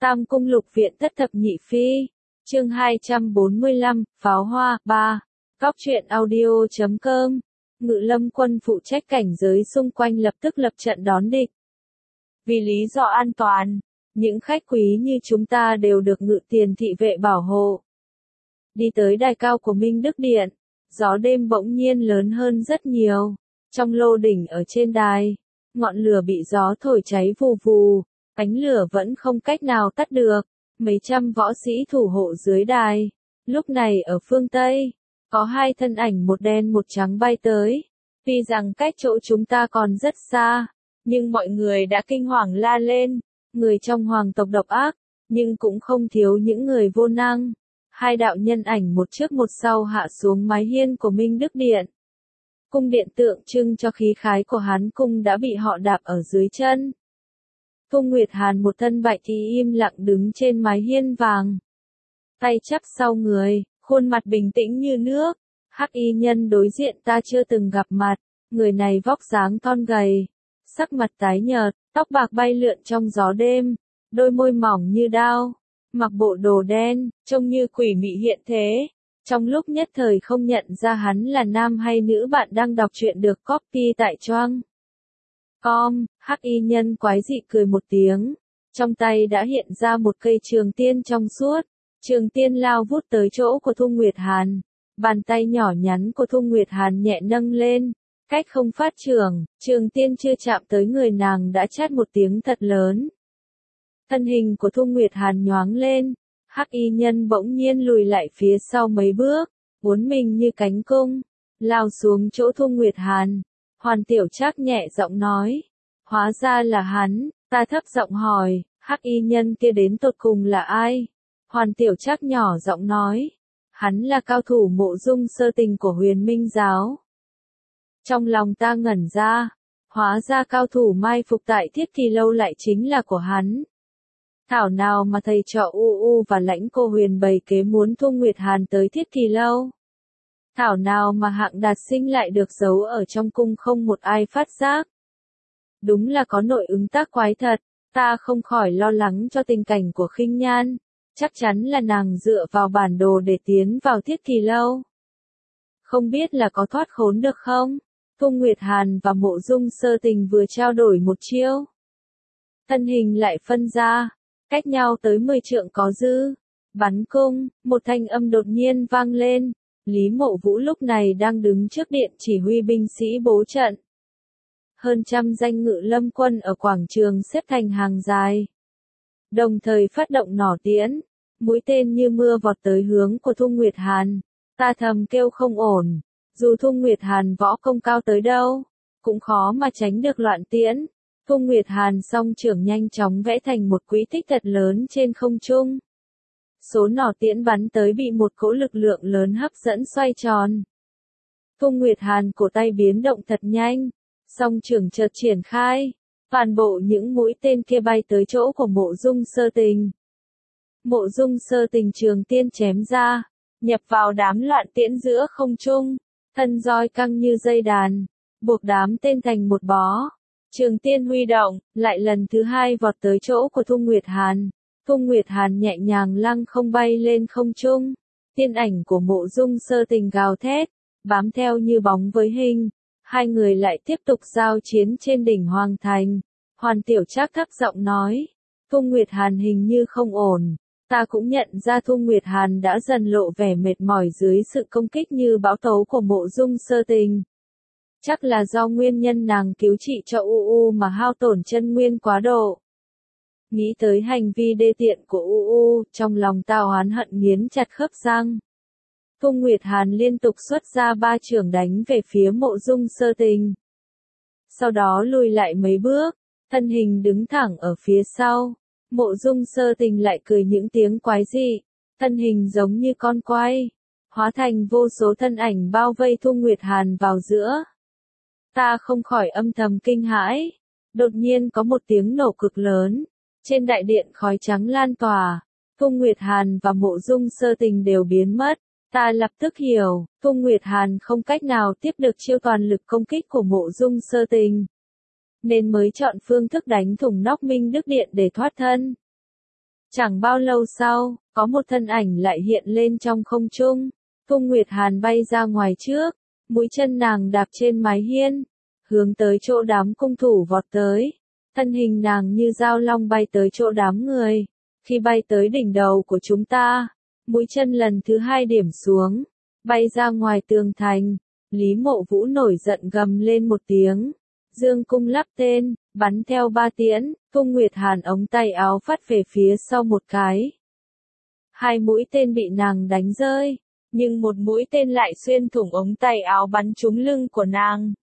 Tam Cung Lục Viện Thất Thập Nhị Phi, chương 245, Pháo Hoa, 3, Góc truyện audio.com, Ngự Lâm quân phụ trách cảnh giới xung quanh lập tức lập trận đón địch. Vì lý do an toàn, những khách quý như chúng ta đều được Ngự Tiền thị vệ bảo hộ. Đi tới đài cao của Minh Đức Điện, gió đêm bỗng nhiên lớn hơn rất nhiều. Trong lô đỉnh ở trên đài, ngọn lửa bị gió thổi cháy vù vù, ánh lửa vẫn không cách nào tắt được. Mấy trăm võ sĩ thủ hộ dưới đài. Lúc này ở phương Tây, có hai thân ảnh một đen một trắng bay tới. Tuy rằng cách chỗ chúng ta còn rất xa, nhưng mọi người đã kinh hoàng la lên. Người trong hoàng tộc độc ác, nhưng cũng không thiếu những người vô năng. Hai đạo nhân ảnh một trước một sau hạ xuống mái hiên của Minh Đức Điện. Cung điện tượng trưng cho khí khái của Hán cung đã bị họ đạp ở dưới chân. Thu Nguyệt Hàn một thân bạch y im lặng đứng trên mái hiên vàng. Tay chắp sau người, khuôn mặt bình tĩnh như nước. Hắc y nhân đối diện ta chưa từng gặp mặt. Người này vóc dáng thon gầy, sắc mặt tái nhợt, tóc bạc bay lượn trong gió đêm, đôi môi mỏng như đao, mặc bộ đồ đen, trông như quỷ mị hiện thế. Trong lúc nhất thời không nhận ra hắn là nam hay nữ, bạn đang đọc truyện được copy tại Choang com. Hắc y nhân quái dị cười một tiếng, trong tay đã hiện ra một cây trường tiên trong suốt. Trường tiên lao vút tới chỗ của Thu Nguyệt Hàn. Bàn tay nhỏ nhắn của Thu Nguyệt Hàn nhẹ nâng lên, cách không phát trường, trường tiên chưa chạm tới người nàng đã chát một tiếng thật lớn. Thân hình của Thu Nguyệt Hàn nhoáng lên, hắc y nhân bỗng nhiên lùi lại phía sau mấy bước, uốn mình như cánh cung, lao xuống chỗ Thu Nguyệt Hàn. Hoàn Tiểu Trác nhẹ giọng nói, hóa ra là hắn. Ta thấp giọng hỏi, hắc y nhân kia đến tột cùng là ai? Hoàn Tiểu Trác nhỏ giọng nói, hắn là cao thủ Mộ Dung Sơ Tình của Huyền Minh giáo. Trong lòng ta ngẩn ra, hóa ra cao thủ mai phục tại Thiết Kỳ lâu lại chính là của hắn. Thảo nào mà thầy trò U và Lãnh Cô Huyền bày kế muốn Thu Nguyệt Hàn tới Thiết Kỳ lâu. Thảo nào mà Hạng Đạt Sinh lại được giấu ở trong cung không một ai phát giác. Đúng là có nội ứng tác quái thật, ta không khỏi lo lắng cho tình cảnh của Khinh Nhan. Chắc chắn là nàng dựa vào bản đồ để tiến vào Thiết Kỳ lâu. Không biết là có thoát khốn được không? Thu Nguyệt Hàn và Mộ Dung Sơ Tình vừa trao đổi một chiêu. Thân hình lại phân ra, cách nhau tới 10 trượng có dư. Bắn cung, một thanh âm đột nhiên vang lên. Lý Mộ Vũ lúc này đang đứng trước điện chỉ huy binh sĩ bố trận. Hơn trăm danh Ngự Lâm quân ở quảng trường xếp thành hàng dài. Đồng thời phát động nỏ tiễn, mũi tên như mưa vọt tới hướng của Thu Nguyệt Hàn. Ta thầm kêu không ổn, dù Thu Nguyệt Hàn võ công cao tới đâu, cũng khó mà tránh được loạn tiễn. Thu Nguyệt Hàn song trưởng nhanh chóng vẽ thành một quỹ tích thật lớn trên không trung. Số nỏ tiễn bắn tới bị một cỗ lực lượng lớn hấp dẫn xoay tròn. Thu Nguyệt Hàn cổ tay biến động thật nhanh, song trưởng chợt triển khai, toàn bộ những mũi tên kia bay tới chỗ của Mộ Dung Sơ Tình. Mộ Dung Sơ Tình trường tiên chém ra, nhập vào đám loạn tiễn giữa không trung, thân roi căng như dây đàn, buộc đám tên thành một bó. Trường tiên huy động, lại lần thứ hai vọt tới chỗ của Thu Nguyệt Hàn. Thu Nguyệt Hàn nhẹ nhàng lăng không bay lên không trung. Tiên ảnh của Mộ Dung Sơ Tình gào thét, bám theo như bóng với hình. Hai người lại tiếp tục giao chiến trên đỉnh Hoàng Thành. Hoàn Tiểu Trác thấp giọng nói, Thu Nguyệt Hàn hình như không ổn. Ta cũng nhận ra Thu Nguyệt Hàn đã dần lộ vẻ mệt mỏi dưới sự công kích như bão tố của Mộ Dung Sơ Tình. Chắc là do nguyên nhân nàng cứu trị cho mà hao tổn chân nguyên quá độ. Nghĩ tới hành vi đê tiện của trong lòng ta oán hận nghiến chặt khớp răng. Thu Nguyệt Hàn liên tục xuất ra 3 chưởng đánh về phía Mộ Dung Sơ Tình. Sau đó lùi lại mấy bước, thân hình đứng thẳng ở phía sau. Mộ Dung Sơ Tình lại cười những tiếng quái dị, thân hình giống như con quay, hóa thành vô số thân ảnh bao vây Thu Nguyệt Hàn vào giữa. Ta không khỏi âm thầm kinh hãi. Đột nhiên có một tiếng nổ cực lớn, trên đại điện khói trắng lan tỏa, Thu Nguyệt Hàn và Mộ Dung Sơ Tình đều biến mất. Ta lập tức hiểu, Thu Nguyệt Hàn không cách nào tiếp được chiêu toàn lực công kích của Mộ Dung Sơ Tình, nên mới chọn phương thức đánh thủng nóc Minh Đức Điện để thoát thân. Chẳng bao lâu sau, có một thân ảnh lại hiện lên trong không trung. Cung Nguyệt Hàn bay ra ngoài trước, mũi chân nàng đạp trên mái hiên, hướng tới chỗ đám cung thủ vọt tới. Thân hình nàng như dao long bay tới chỗ đám người. Khi bay tới đỉnh đầu của chúng ta, mũi chân lần thứ 2 điểm xuống, bay ra ngoài tường thành. Lý Mộ Vũ nổi giận gầm lên một tiếng. Dương cung lắp tên, bắn theo 3 tiễn, Cung Nguyệt Hàn ống tay áo phất về phía sau một cái. 2 mũi tên bị nàng đánh rơi, nhưng một mũi tên lại xuyên thủng ống tay áo bắn trúng lưng của nàng.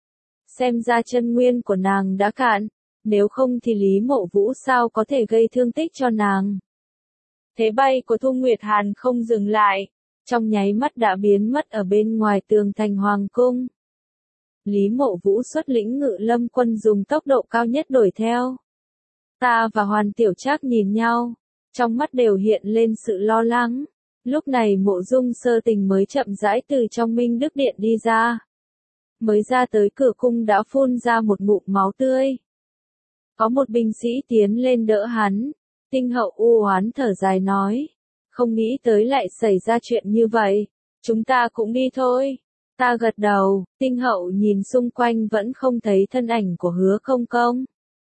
Xem ra chân nguyên của nàng đã cạn, nếu không thì Lý Mộ Vũ sao có thể gây thương tích cho nàng. Thế bay của Cung Nguyệt Hàn không dừng lại, trong nháy mắt đã biến mất ở bên ngoài tường thành hoàng cung. Lý Mộ Vũ xuất lĩnh Ngự Lâm quân dùng tốc độ cao nhất đuổi theo. Ta và Hoàn Tiểu Trác nhìn nhau, trong mắt đều hiện lên sự lo lắng. Lúc này Mộ Dung Sơ Tình mới chậm rãi từ trong Minh Đức Điện đi ra. Mới ra tới cửa cung đã phun ra một ngụm máu tươi. Có một binh sĩ tiến lên đỡ hắn. Tinh Hậu u oán thở dài nói. Không nghĩ tới lại xảy ra chuyện như vậy. Chúng ta cũng đi thôi. Ta gật đầu, Tinh Hậu nhìn xung quanh vẫn không thấy thân ảnh của Hứa Công Công.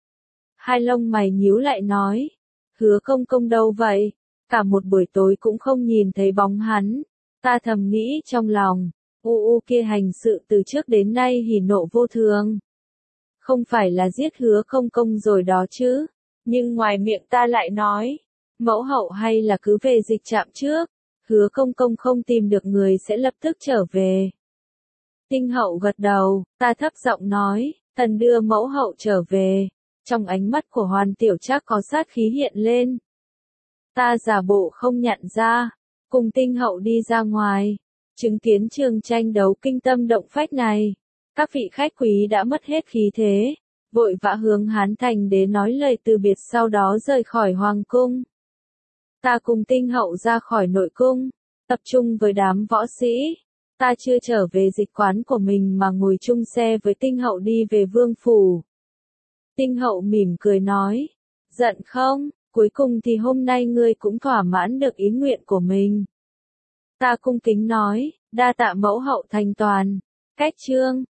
Hai lông mày nhíu lại nói. Hứa Công Công đâu vậy? Cả một buổi tối cũng không nhìn thấy bóng hắn. Ta thầm nghĩ trong lòng. Kia hành sự từ trước đến nay hỉ nộ vô thường. Không phải là giết Hứa Công Công rồi đó chứ. Nhưng ngoài miệng ta lại nói. Mẫu hậu hay là cứ về dịch trạm trước. Hứa Công Công không tìm được người sẽ lập tức trở về. Tinh Hậu gật đầu, ta thấp giọng nói, thần đưa mẫu hậu trở về. Trong ánh mắt của Hoàn Tiểu Trác có sát khí hiện lên. Ta giả bộ không nhận ra, cùng Tinh Hậu đi ra ngoài, chứng kiến trường tranh đấu kinh tâm động phách này. Các vị khách quý đã mất hết khí thế, vội vã hướng Hán Thành Đế nói lời từ biệt, sau đó rời khỏi hoàng cung. Ta cùng Tinh Hậu ra khỏi nội cung, tập trung với đám võ sĩ. Ta chưa trở về dịch quán của mình mà ngồi chung xe với Tinh Hậu đi về vương phủ. Tinh Hậu mỉm cười nói, giận không, cuối cùng thì hôm nay ngươi cũng thỏa mãn được ý nguyện của mình. Ta cung kính nói, đa tạ mẫu hậu thành toàn. Cách chương